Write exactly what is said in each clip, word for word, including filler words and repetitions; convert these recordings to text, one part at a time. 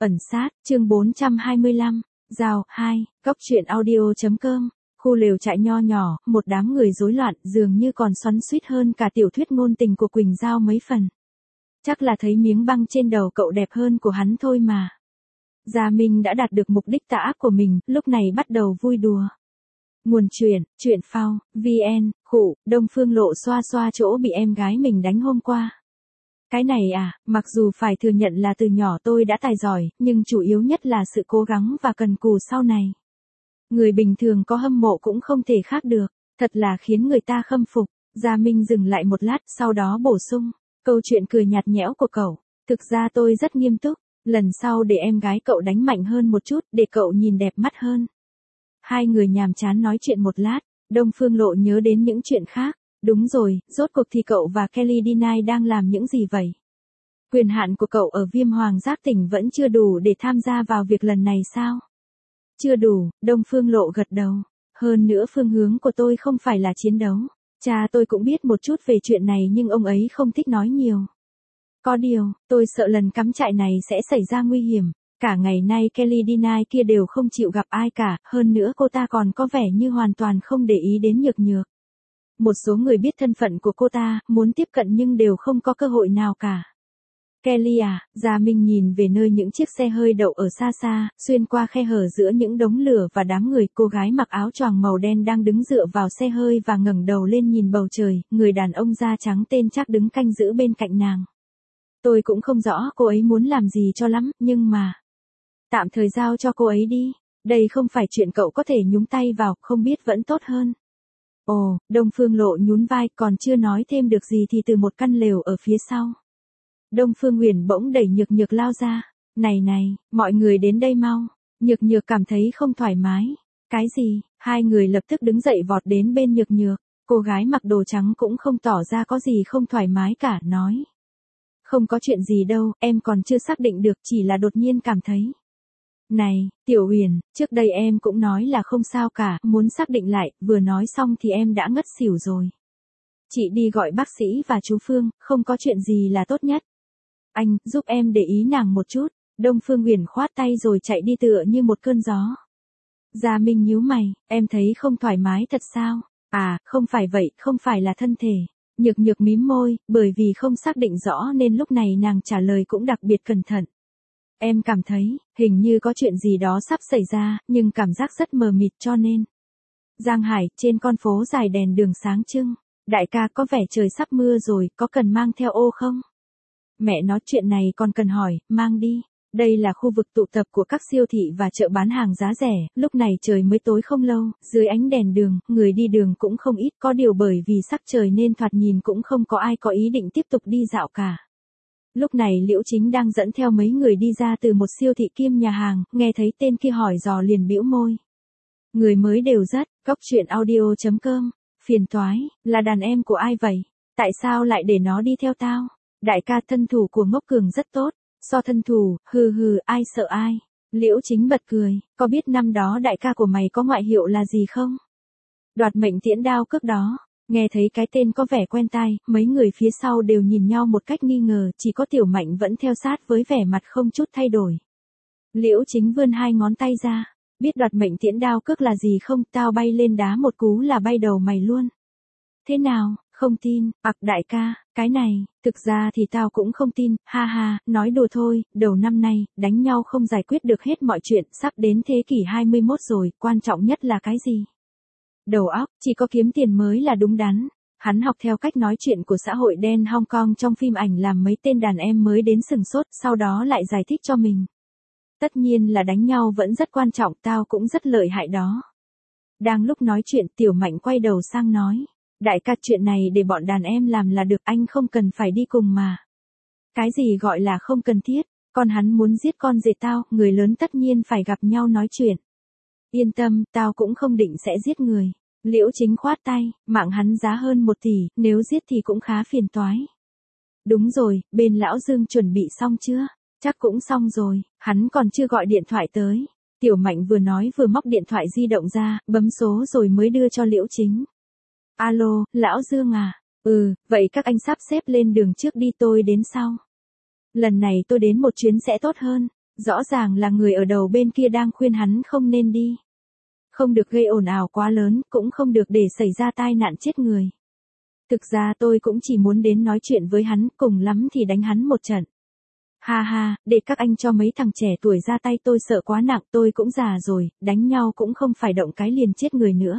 Ẩn sát, chương bốn trăm hai mươi lăm, Rào, hai, Cóc truyện audio.com, khu lều trại nho nhỏ, một đám người rối loạn, dường như còn xoắn xuýt hơn cả tiểu thuyết ngôn tình của Quỳnh Giao mấy phần. Chắc là thấy miếng băng trên đầu cậu đẹp hơn của hắn thôi mà. Gia Minh đã đạt được mục đích tà ác của mình, lúc này bắt đầu vui đùa. Nguồn truyện, truyện phao, vn, khụ, Đông Phương Lộ xoa xoa chỗ bị em gái mình đánh hôm qua. Cái này à, mặc dù phải thừa nhận là từ nhỏ tôi đã tài giỏi, nhưng chủ yếu nhất là sự cố gắng và cần cù sau này. Người bình thường có hâm mộ cũng không thể khác được, thật là khiến người ta khâm phục. Gia Minh dừng lại một lát, sau đó bổ sung, câu chuyện cười nhạt nhẽo của cậu, thực ra tôi rất nghiêm túc, lần sau để em gái cậu đánh mạnh hơn một chút, để cậu nhìn đẹp mắt hơn. Hai người nhàm chán nói chuyện một lát, Đông Phương Lộ nhớ đến những chuyện khác. Đúng rồi, rốt cuộc thì cậu và Kelly Deny đang làm những gì vậy? Quyền hạn của cậu ở Viêm Hoàng Giác Tỉnh vẫn chưa đủ để tham gia vào việc lần này sao? Chưa đủ, Đông Phương Lộ gật đầu. Hơn nữa phương hướng của tôi không phải là chiến đấu. Cha tôi cũng biết một chút về chuyện này nhưng ông ấy không thích nói nhiều. Có điều, tôi sợ lần cắm trại này sẽ xảy ra nguy hiểm. Cả ngày nay Kelly Deny kia đều không chịu gặp ai cả, hơn nữa cô ta còn có vẻ như hoàn toàn không để ý đến Nhược Nhược. Một số người biết thân phận của cô ta, muốn tiếp cận nhưng đều không có cơ hội nào cả. Kelly à, Gia Minh nhìn về nơi những chiếc xe hơi đậu ở xa xa, xuyên qua khe hở giữa những đống lửa và đám người, cô gái mặc áo choàng màu đen đang đứng dựa vào xe hơi và ngẩng đầu lên nhìn bầu trời, người đàn ông da trắng tên chắc đứng canh giữ bên cạnh nàng. Tôi cũng không rõ cô ấy muốn làm gì cho lắm, nhưng mà... Tạm thời giao cho cô ấy đi, đây không phải chuyện cậu có thể nhúng tay vào, không biết vẫn tốt hơn. Ồ, Đông Phương Lộ nhún vai, còn chưa nói thêm được gì thì từ một căn lều ở phía sau. Đông Phương Huyền bỗng đẩy Nhược Nhược lao ra. Này này, mọi người đến đây mau. Nhược Nhược cảm thấy không thoải mái. Cái gì? Hai người lập tức đứng dậy vọt đến bên Nhược Nhược. Cô gái mặc đồ trắng cũng không tỏ ra có gì không thoải mái cả, nói. Không có chuyện gì đâu, em còn chưa xác định được, chỉ là đột nhiên cảm thấy. Này, Tiểu Huyền, trước đây em cũng nói là không sao cả, muốn xác định lại, vừa nói xong thì em đã ngất xỉu rồi. Chị đi gọi bác sĩ và chú Phương, không có chuyện gì là tốt nhất. Anh, giúp em để ý nàng một chút. Đông Phương Huyền khoát tay rồi chạy đi tựa như một cơn gió. Gia Minh nhíu mày, em thấy không thoải mái thật sao? À, không phải vậy, không phải là thân thể. Nhược Nhược mím môi, bởi vì không xác định rõ nên lúc này nàng trả lời cũng đặc biệt cẩn thận. Em cảm thấy, hình như có chuyện gì đó sắp xảy ra, nhưng cảm giác rất mờ mịt cho nên. Giang Hải, trên con phố dài đèn đường sáng trưng. Đại ca, có vẻ trời sắp mưa rồi, có cần mang theo ô không? Mẹ nói chuyện này còn cần hỏi, mang đi. Đây là khu vực tụ tập của các siêu thị và chợ bán hàng giá rẻ, lúc này trời mới tối không lâu, dưới ánh đèn đường, người đi đường cũng không ít, có điều bởi vì sắc trời nên thoạt nhìn cũng không có ai có ý định tiếp tục đi dạo cả. Lúc này Liễu Chính đang dẫn theo mấy người đi ra từ một siêu thị kiêm nhà hàng, nghe thấy tên kia hỏi dò liền bĩu môi. Người mới đều rất, Cóc truyện audio.com, phiền toái, là đàn em của ai vậy? Tại sao lại để nó đi theo tao? Đại ca, thân thủ của Ngốc Cường rất tốt, so thân thủ, hừ hừ, ai sợ ai? Liễu Chính bật cười, có biết năm đó đại ca của mày có ngoại hiệu là gì không? Đoạt mệnh tiễn đao cước đó. Nghe thấy cái tên có vẻ quen tai, mấy người phía sau đều nhìn nhau một cách nghi ngờ, chỉ có Tiểu Mạnh vẫn theo sát với vẻ mặt không chút thay đổi. Liễu Chính vươn hai ngón tay ra, biết đoạt mệnh tiễn đao cước là gì không, tao bay lên đá một cú là bay đầu mày luôn. Thế nào, không tin, ặc đại ca, cái này, thực ra thì tao cũng không tin, ha ha, nói đùa thôi, đầu năm nay, đánh nhau không giải quyết được hết mọi chuyện, sắp đến thế kỷ hai mươi mốt rồi, quan trọng nhất là cái gì? Đầu óc, chỉ có kiếm tiền mới là đúng đắn. Hắn học theo cách nói chuyện của xã hội đen Hong Kong trong phim ảnh làm mấy tên đàn em mới đến sừng sốt, sau đó lại giải thích cho mình. Tất nhiên là đánh nhau vẫn rất quan trọng, tao cũng rất lợi hại đó. Đang lúc nói chuyện, Tiểu Mạnh quay đầu sang nói. Đại ca, chuyện này để bọn đàn em làm là được, anh không cần phải đi cùng mà. Cái gì gọi là không cần thiết, con hắn muốn giết con rể tao, người lớn tất nhiên phải gặp nhau nói chuyện. Yên tâm, tao cũng không định sẽ giết người. Liễu Chính khoát tay, mạng hắn giá hơn một tỷ, nếu giết thì cũng khá phiền toái. Đúng rồi, bên lão Dương chuẩn bị xong chưa? Chắc cũng xong rồi, hắn còn chưa gọi điện thoại tới. Tiểu Mạnh vừa nói vừa móc điện thoại di động ra, bấm số rồi mới đưa cho Liễu Chính. Alo, lão Dương à? Ừ, vậy các anh sắp xếp lên đường trước đi, tôi đến sau. Lần này tôi đến một chuyến sẽ tốt hơn. Rõ ràng là người ở đầu bên kia đang khuyên hắn không nên đi. Không được gây ồn ào quá lớn, cũng không được để xảy ra tai nạn chết người. Thực ra tôi cũng chỉ muốn đến nói chuyện với hắn, cùng lắm thì đánh hắn một trận. Ha ha, để các anh cho mấy thằng trẻ tuổi ra tay, tôi sợ quá nặng, tôi cũng già rồi, đánh nhau cũng không phải động cái liền chết người nữa.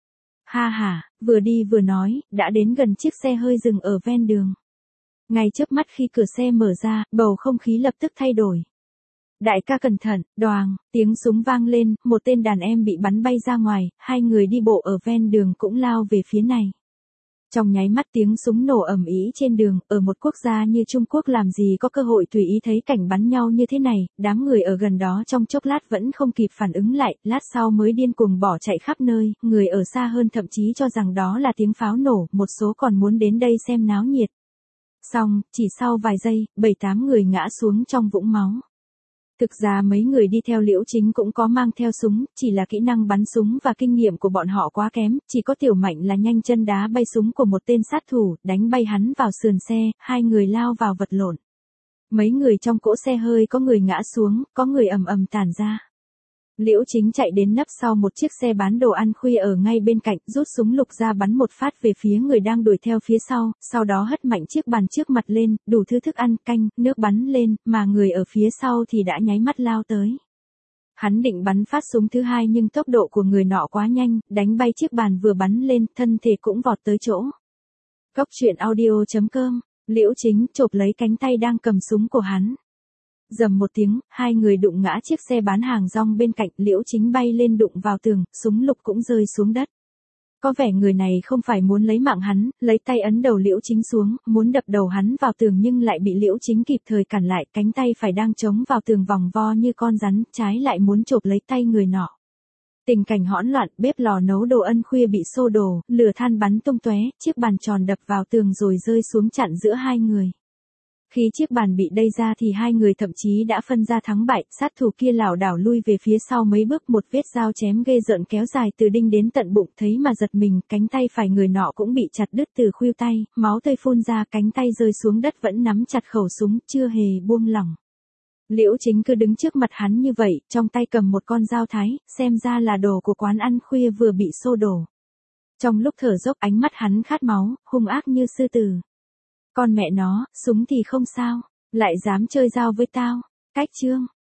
Ha ha, vừa đi vừa nói, đã đến gần chiếc xe hơi dừng ở ven đường. Ngay trước mắt khi cửa xe mở ra, bầu không khí lập tức thay đổi. Đại ca cẩn thận, đoàng, tiếng súng vang lên, một tên đàn em bị bắn bay ra ngoài, hai người đi bộ ở ven đường cũng lao về phía này. Trong nháy mắt tiếng súng nổ ầm ĩ trên đường, ở một quốc gia như Trung Quốc làm gì có cơ hội tùy ý thấy cảnh bắn nhau như thế này, đám người ở gần đó trong chốc lát vẫn không kịp phản ứng lại, lát sau mới điên cuồng bỏ chạy khắp nơi, người ở xa hơn thậm chí cho rằng đó là tiếng pháo nổ, một số còn muốn đến đây xem náo nhiệt. Xong, chỉ sau vài giây, bảy tám người ngã xuống trong vũng máu. Thực ra mấy người đi theo Liễu Chính cũng có mang theo súng, chỉ là kỹ năng bắn súng và kinh nghiệm của bọn họ quá kém, chỉ có Tiểu Mạnh là nhanh chân đá bay súng của một tên sát thủ, đánh bay hắn vào sườn xe, hai người lao vào vật lộn. Mấy người trong cỗ xe hơi có người ngã xuống, có người ầm ầm tản ra. Liễu Chính chạy đến nấp sau một chiếc xe bán đồ ăn khuya ở ngay bên cạnh, rút súng lục ra bắn một phát về phía người đang đuổi theo phía sau, sau đó hất mạnh chiếc bàn trước mặt lên, đủ thứ thức ăn, canh, nước bắn lên, mà người ở phía sau thì đã nháy mắt lao tới. Hắn định bắn phát súng thứ hai nhưng tốc độ của người nọ quá nhanh, đánh bay chiếc bàn vừa bắn lên, thân thể cũng vọt tới chỗ. Cốc truyện audio chấm com, Liễu Chính chộp lấy cánh tay đang cầm súng của hắn. Dầm một tiếng, hai người đụng ngã chiếc xe bán hàng rong bên cạnh, Liễu Chính bay lên đụng vào tường, súng lục cũng rơi xuống đất. Có vẻ người này không phải muốn lấy mạng hắn, lấy tay ấn đầu Liễu Chính xuống, muốn đập đầu hắn vào tường nhưng lại bị Liễu Chính kịp thời cản lại, cánh tay phải đang chống vào tường vòng vo như con rắn, trái lại muốn chộp lấy tay người nọ. Tình cảnh hỗn loạn, bếp lò nấu đồ ăn khuya bị xô đổ, lửa than bắn tung tóe, chiếc bàn tròn đập vào tường rồi rơi xuống chặn giữa hai người. Khi chiếc bàn bị đẩy ra thì hai người thậm chí đã phân ra thắng bại, sát thủ kia lảo đảo lui về phía sau mấy bước, một vết dao chém ghê rợn kéo dài từ đinh đến tận bụng, thấy mà giật mình, cánh tay phải người nọ cũng bị chặt đứt từ khuỷu tay, máu tươi phun ra, cánh tay rơi xuống đất vẫn nắm chặt khẩu súng, chưa hề buông lỏng. Liễu Chính cứ đứng trước mặt hắn như vậy, trong tay cầm một con dao thái, xem ra là đồ của quán ăn khuya vừa bị xô đổ. Trong lúc thở dốc ánh mắt hắn khát máu, hung ác như sư tử. Con mẹ nó, súng thì không sao, lại dám chơi dao với tao, cách chương.